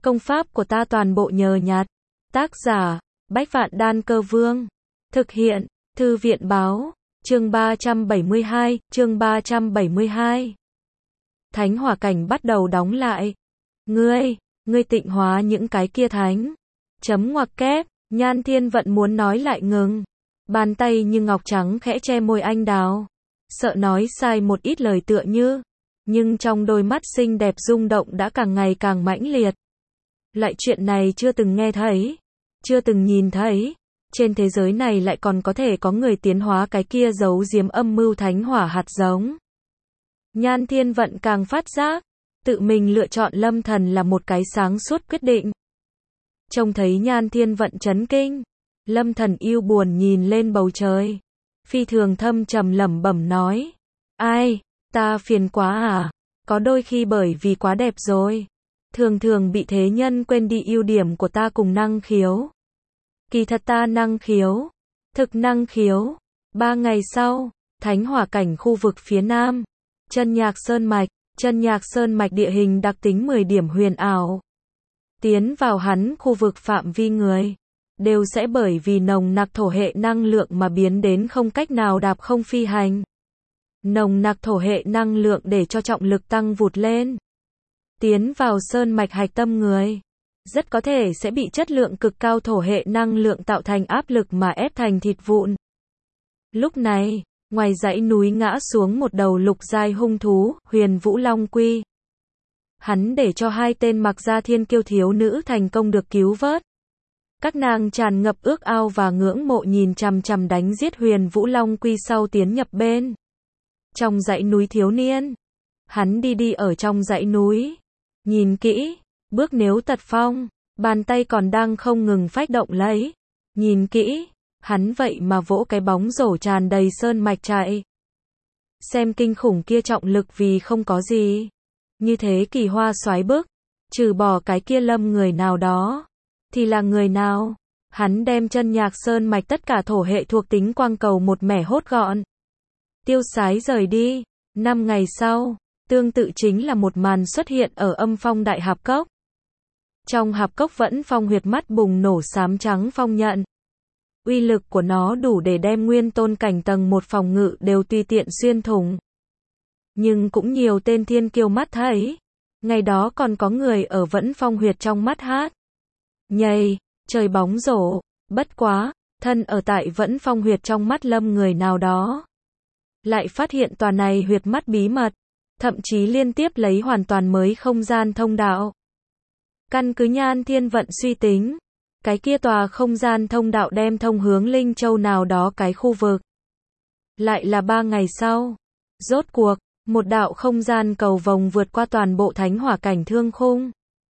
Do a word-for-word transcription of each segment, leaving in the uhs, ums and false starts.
Công pháp của ta toàn bộ nhờ nhặt. Tác giả, Bách Vạn Đan Cơ Vương. Thực hiện, Thư viện Báo. Chương ba trăm bảy mươi hai, chương ba trăm bảy mươi hai. Thánh hỏa cảnh bắt đầu đóng lại. Ngươi, ngươi tịnh hóa những cái kia thánh. Chấm ngoặc kép, Nhan Thiên Vận muốn nói lại ngừng. Bàn tay như ngọc trắng khẽ che môi anh đào. Sợ nói sai một ít lời tựa như. Nhưng trong đôi mắt xinh đẹp rung động đã càng ngày càng mãnh liệt. Lại chuyện này chưa từng nghe thấy. Chưa từng nhìn thấy. Trên thế giới này lại còn có thể có người tiến hóa cái kia giấu giếm âm mưu thánh hỏa hạt giống. Nhan Thiên Vận càng phát giác. Tự mình lựa chọn Lâm Thần là một cái sáng suốt quyết định. Trông thấy Nhan Thiên Vận chấn kinh. Lâm Thần yêu buồn nhìn lên bầu trời. Phi thường thâm trầm lẩm bẩm nói. Ai, ta phiền quá à? Có đôi khi bởi vì quá đẹp rồi. Thường thường bị thế nhân quên đi ưu điểm của ta cùng năng khiếu. Kỳ thật ta năng khiếu. Thực năng khiếu. Ba ngày sau, thánh hỏa cảnh khu vực phía nam. Chân Nhạc Sơn Mạch. Chân Nhạc Sơn Mạch địa hình đặc tính mười điểm huyền ảo. Tiến vào hắn khu vực phạm vi người. Đều sẽ bởi vì nồng nặc thổ hệ năng lượng mà biến đến không cách nào đạp không phi hành. Nồng nặc thổ hệ năng lượng để cho trọng lực tăng vụt lên. Tiến vào sơn mạch hạch tâm người. Rất có thể sẽ bị chất lượng cực cao thổ hệ năng lượng tạo thành áp lực mà ép thành thịt vụn. Lúc này, ngoài dãy núi ngã xuống một đầu lục giai hung thú, Huyền Vũ Long Quy. Hắn để cho hai tên mặc gia thiên kiêu thiếu nữ thành công được cứu vớt. Các nàng tràn ngập ước ao và ngưỡng mộ nhìn chằm chằm đánh giết Huyền Vũ Long Quy sau tiến nhập bên. Trong dãy núi thiếu niên. Hắn đi đi ở trong dãy núi. Nhìn kỹ, bước nếu tật phong, bàn tay còn đang không ngừng phách động lấy. Nhìn kỹ, hắn vậy mà vỗ cái bóng rổ tràn đầy sơn mạch chạy. Xem kinh khủng kia trọng lực vì không có gì. Như thế kỳ hoa xoái bức, trừ bỏ cái kia Lâm người nào đó. Thì là người nào? Hắn đem Chân Nhạc Sơn Mạch tất cả thổ hệ thuộc tính quang cầu một mẻ hốt gọn. Tiêu sái rời đi. Năm ngày sau, tương tự chính là một màn xuất hiện ở âm phong đại hạp cốc. Trong hạp cốc vẫn phong huyệt mắt bùng nổ xám trắng phong nhận. Uy lực của nó đủ để đem nguyên tôn cảnh tầng một phòng ngự đều tùy tiện xuyên thủng. Nhưng cũng nhiều tên thiên kiêu mắt thấy. Ngày đó còn có người ở vẫn phong huyệt trong mắt hát. Nhây, trời bóng rổ, bất quá, thân ở tại vẫn phong huyệt trong mắt Lâm người nào đó. Lại phát hiện tòa này huyệt mắt bí mật, thậm chí liên tiếp lấy hoàn toàn mới không gian thông đạo. Căn cứ Nhan Thiên Vận suy tính, cái kia tòa không gian thông đạo đem thông hướng Linh Châu nào đó cái khu vực. Lại là ba ngày sau, rốt cuộc, một đạo không gian cầu vồng vượt qua toàn bộ thánh hỏa cảnh thương khung.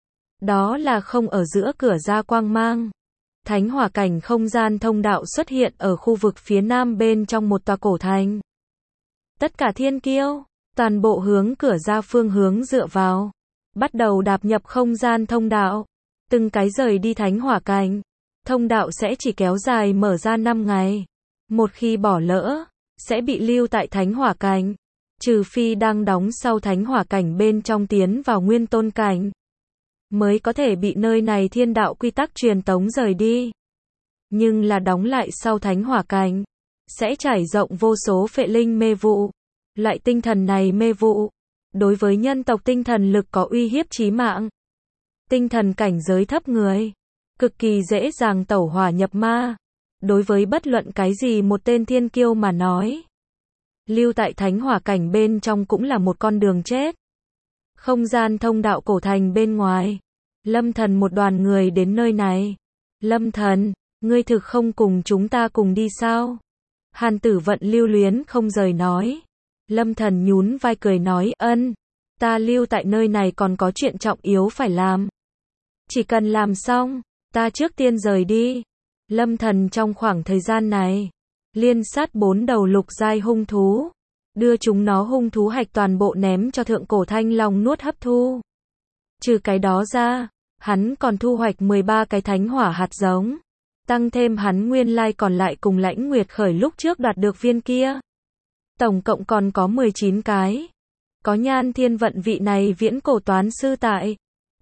Đó là không ở giữa cửa ra quang mang. Thánh hỏa cảnh không gian thông đạo xuất hiện ở khu vực phía nam bên trong một tòa cổ thành. Tất cả thiên kiêu, toàn bộ hướng cửa ra phương hướng dựa vào. Bắt đầu đạp nhập không gian thông đạo. Từng cái rời đi thánh hỏa cảnh. Thông đạo sẽ chỉ kéo dài mở ra năm ngày. Một khi bỏ lỡ, sẽ bị lưu tại thánh hỏa cảnh. Trừ phi đang đóng sau thánh hỏa cảnh bên trong tiến vào nguyên tôn cảnh. Mới có thể bị nơi này thiên đạo quy tắc truyền tống rời đi. Nhưng là đóng lại sau thánh hỏa cảnh. Sẽ trải rộng vô số phệ linh mê vụ. Loại tinh thần này mê vụ. Đối với nhân tộc tinh thần lực có uy hiếp chí mạng. Tinh thần cảnh giới thấp người. Cực kỳ dễ dàng tẩu hỏa nhập ma. Đối với bất luận cái gì một tên thiên kiêu mà nói. Lưu tại thánh hỏa cảnh bên trong cũng là một con đường chết. Không gian thông đạo cổ thành bên ngoài. Lâm Thần một đoàn người đến nơi này. Lâm Thần, ngươi thực không cùng chúng ta cùng đi sao? Hàn Tử Vận lưu luyến không rời nói. Lâm Thần nhún vai cười nói ân. Ta lưu tại nơi này còn có chuyện trọng yếu phải làm. Chỉ cần làm xong, ta trước tiên rời đi. Lâm Thần trong khoảng thời gian này, liên sát bốn đầu lục giai hung thú. Đưa chúng nó hung thú hạch toàn bộ ném cho thượng cổ thanh long nuốt hấp thu. Trừ cái đó ra, hắn còn thu hoạch mười ba cái thánh hỏa hạt giống. Tăng thêm hắn nguyên lai còn lại cùng Lãnh Nguyệt Khởi lúc trước đoạt được viên kia. Tổng cộng còn có mười chín cái. Có Nhan Thiên Vận vị này viễn cổ toán sư tại.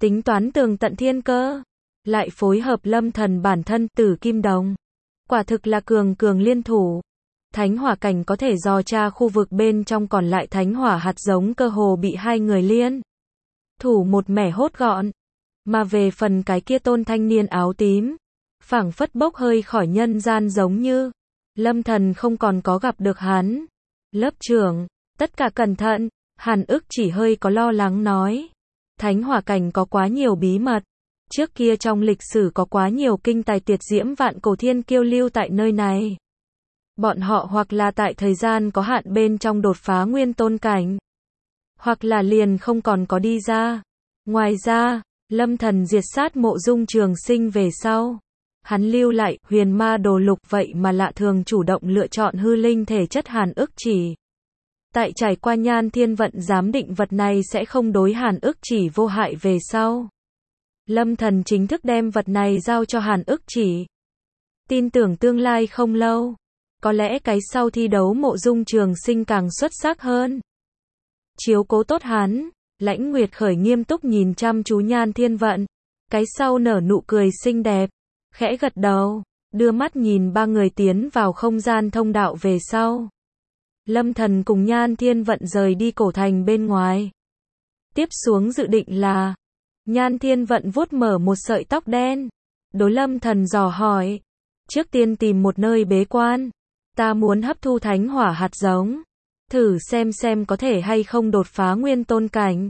tính toán tường tận thiên cơ, lại phối hợp Lâm Thần bản thân Tử Kim Đồng. Quả thực là cường cường liên thủ. Thánh hỏa cảnh có thể dò tra khu vực bên trong, còn lại thánh hỏa hạt giống cơ hồ bị hai người liên thủ một mẻ hốt gọn. Mà về phần cái kia tôn thanh niên áo tím, phảng phất bốc hơi khỏi nhân gian, giống như Lâm Thần không còn có gặp được hắn. Lớp trưởng, tất cả cẩn thận. Hàn Ức chỉ hơi có lo lắng nói. Thánh hỏa cảnh có quá nhiều bí mật. Trước kia trong lịch sử có quá nhiều kinh tài tuyệt diễm vạn cổ thiên kiêu lưu tại nơi này. Bọn họ hoặc là tại thời gian có hạn bên trong đột phá nguyên tôn cảnh, hoặc là liền không còn có đi ra. Ngoài ra, Lâm Thần diệt sát Mộ Dung Trường Sinh về sau, hắn lưu lại huyền ma đồ lục, vậy mà lạ thường chủ động lựa chọn hư linh thể chất. Hàn Ức chỉ tại trải qua Nhan Thiên Vận giám định vật này sẽ không đối Hàn Ức chỉ vô hại về sau, Lâm Thần chính thức đem vật này giao cho Hàn Ức chỉ. Tin tưởng tương lai không lâu, có lẽ cái sau thi đấu Mộ Dung Trường Sinh càng xuất sắc hơn. Chiếu cố tốt hắn. Lãnh Nguyệt Khởi nghiêm túc nhìn chăm chú Nhan Thiên Vận, cái sau nở nụ cười xinh đẹp, khẽ gật đầu, đưa mắt nhìn ba người tiến vào không gian thông đạo về sau. Lâm Thần cùng Nhan Thiên Vận rời đi cổ thành bên ngoài. Tiếp xuống dự định là, Nhan Thiên Vận vuốt mở một sợi tóc đen, đối Lâm Thần dò hỏi, trước tiên tìm một nơi bế quan, ta muốn hấp thu thánh hỏa hạt giống, thử xem xem có thể hay không đột phá nguyên tôn cảnh.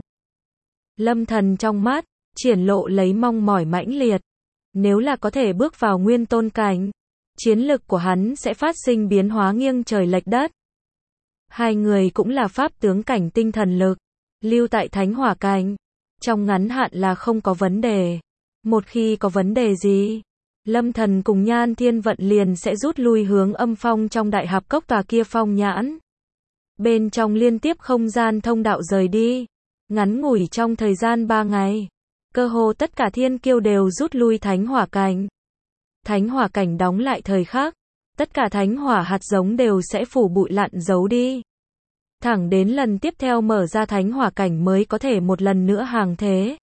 Lâm Thần trong mắt triển lộ lấy mong mỏi mãnh liệt. Nếu là có thể bước vào nguyên tôn cảnh, chiến lực của hắn sẽ phát sinh biến hóa nghiêng trời lệch đất. Hai người cũng là pháp tướng cảnh tinh thần lực, lưu tại thánh hỏa cảnh, trong ngắn hạn là không có vấn đề. Một khi có vấn đề gì, Lâm Thần cùng Nhan Thiên Vận liền sẽ rút lui hướng âm phong trong đại hạp cốc tòa kia phong nhãn. Bên trong liên tiếp không gian thông đạo rời đi. Ngắn ngủi trong thời gian ba ngày, cơ hồ tất cả thiên kiêu đều rút lui thánh hỏa cảnh. Thánh hỏa cảnh đóng lại thời khắc, tất cả thánh hỏa hạt giống đều sẽ phủ bụi lặn giấu đi. Thẳng đến lần tiếp theo mở ra thánh hỏa cảnh mới có thể một lần nữa hàng thế.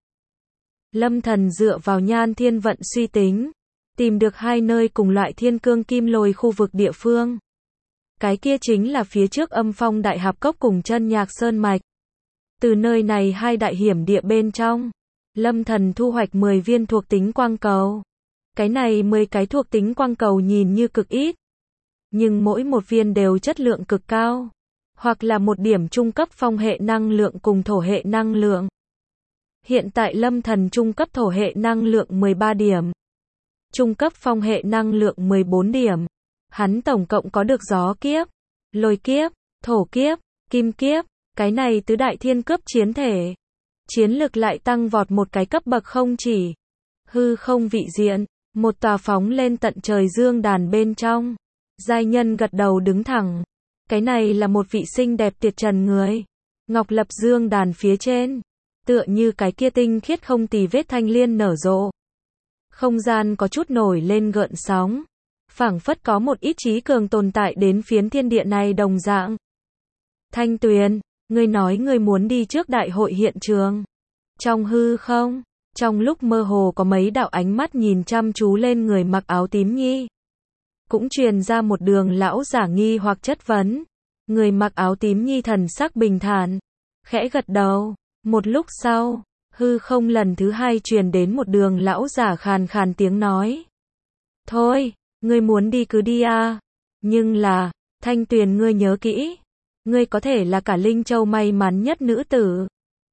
Lâm Thần dựa vào Nhan Thiên Vận suy tính, tìm được hai nơi cùng loại thiên cương kim lôi khu vực địa phương. Cái kia chính là phía trước âm phong đại hạp cốc cùng chân nhạc sơn mạch. Từ nơi này hai đại hiểm địa bên trong, Lâm Thần thu hoạch mười viên thuộc tính quang cầu. Cái này mười cái thuộc tính quang cầu nhìn như cực ít, nhưng mỗi một viên đều chất lượng cực cao, hoặc là một điểm trung cấp phong hệ năng lượng cùng thổ hệ năng lượng. Hiện tại Lâm Thần trung cấp thổ hệ năng lượng mười ba điểm, trung cấp phong hệ năng lượng mười bốn điểm. Hắn tổng cộng có được gió kiếp, lôi kiếp, thổ kiếp, kim kiếp, cái này tứ đại thiên cấp chiến thể. Chiến lực lại tăng vọt một cái cấp bậc không chỉ. Hư không vị diện, một tòa phóng lên tận trời dương đàn bên trong. Giai nhân gật đầu đứng thẳng. Cái này là một vị xinh đẹp tuyệt trần người. Ngọc lập dương đàn phía trên, tựa như cái kia tinh khiết không tì vết thanh liên nở rộ. Không gian có chút nổi lên gợn sóng, phảng phất có một ít trí cường tồn tại đến phiến thiên địa này đồng dạng. Thanh Tuyền, ngươi nói ngươi muốn đi trước đại hội hiện trường. Trong hư không, trong lúc mơ hồ có mấy đạo ánh mắt nhìn chăm chú lên người mặc áo tím nhi. Cũng truyền ra một đường lão giả nghi hoặc chất vấn. Người mặc áo tím nhi thần sắc bình thản, khẽ gật đầu. Một lúc sau, hư không lần thứ hai truyền đến một đường lão giả khàn khàn tiếng nói. Thôi, ngươi muốn đi cứ đi a, nhưng là, Thanh Tuyền ngươi nhớ kỹ, ngươi có thể là cả Linh Châu may mắn nhất nữ tử,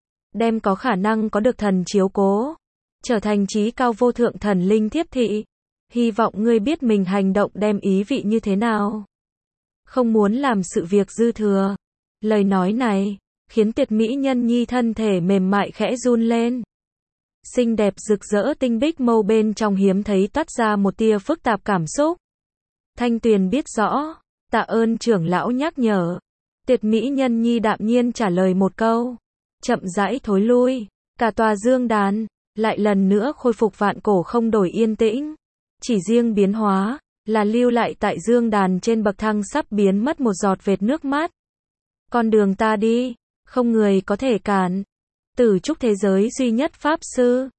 đem có khả năng có được thần chiếu cố, trở thành trí cao vô thượng thần linh thiếp thị. Hy vọng ngươi biết mình hành động đem ý vị như thế nào. Không muốn làm sự việc dư thừa. Lời nói này khiến tuyệt mỹ nhân nhi thân thể mềm mại khẽ run lên. Xinh đẹp rực rỡ tinh bích mâu bên trong hiếm thấy toát ra một tia phức tạp cảm xúc. Thanh Tuyền biết rõ, tạ ơn trưởng lão nhắc nhở. Tuyệt mỹ nhân nhi đạm nhiên trả lời một câu, chậm rãi thối lui. Cả tòa dương đàn lại lần nữa khôi phục vạn cổ không đổi yên tĩnh. Chỉ riêng biến hóa là lưu lại tại dương đàn trên bậc thang sắp biến mất một giọt vệt nước mắt. Con đường ta đi, không người có thể cản. Tử trúc thế giới duy nhất pháp sư,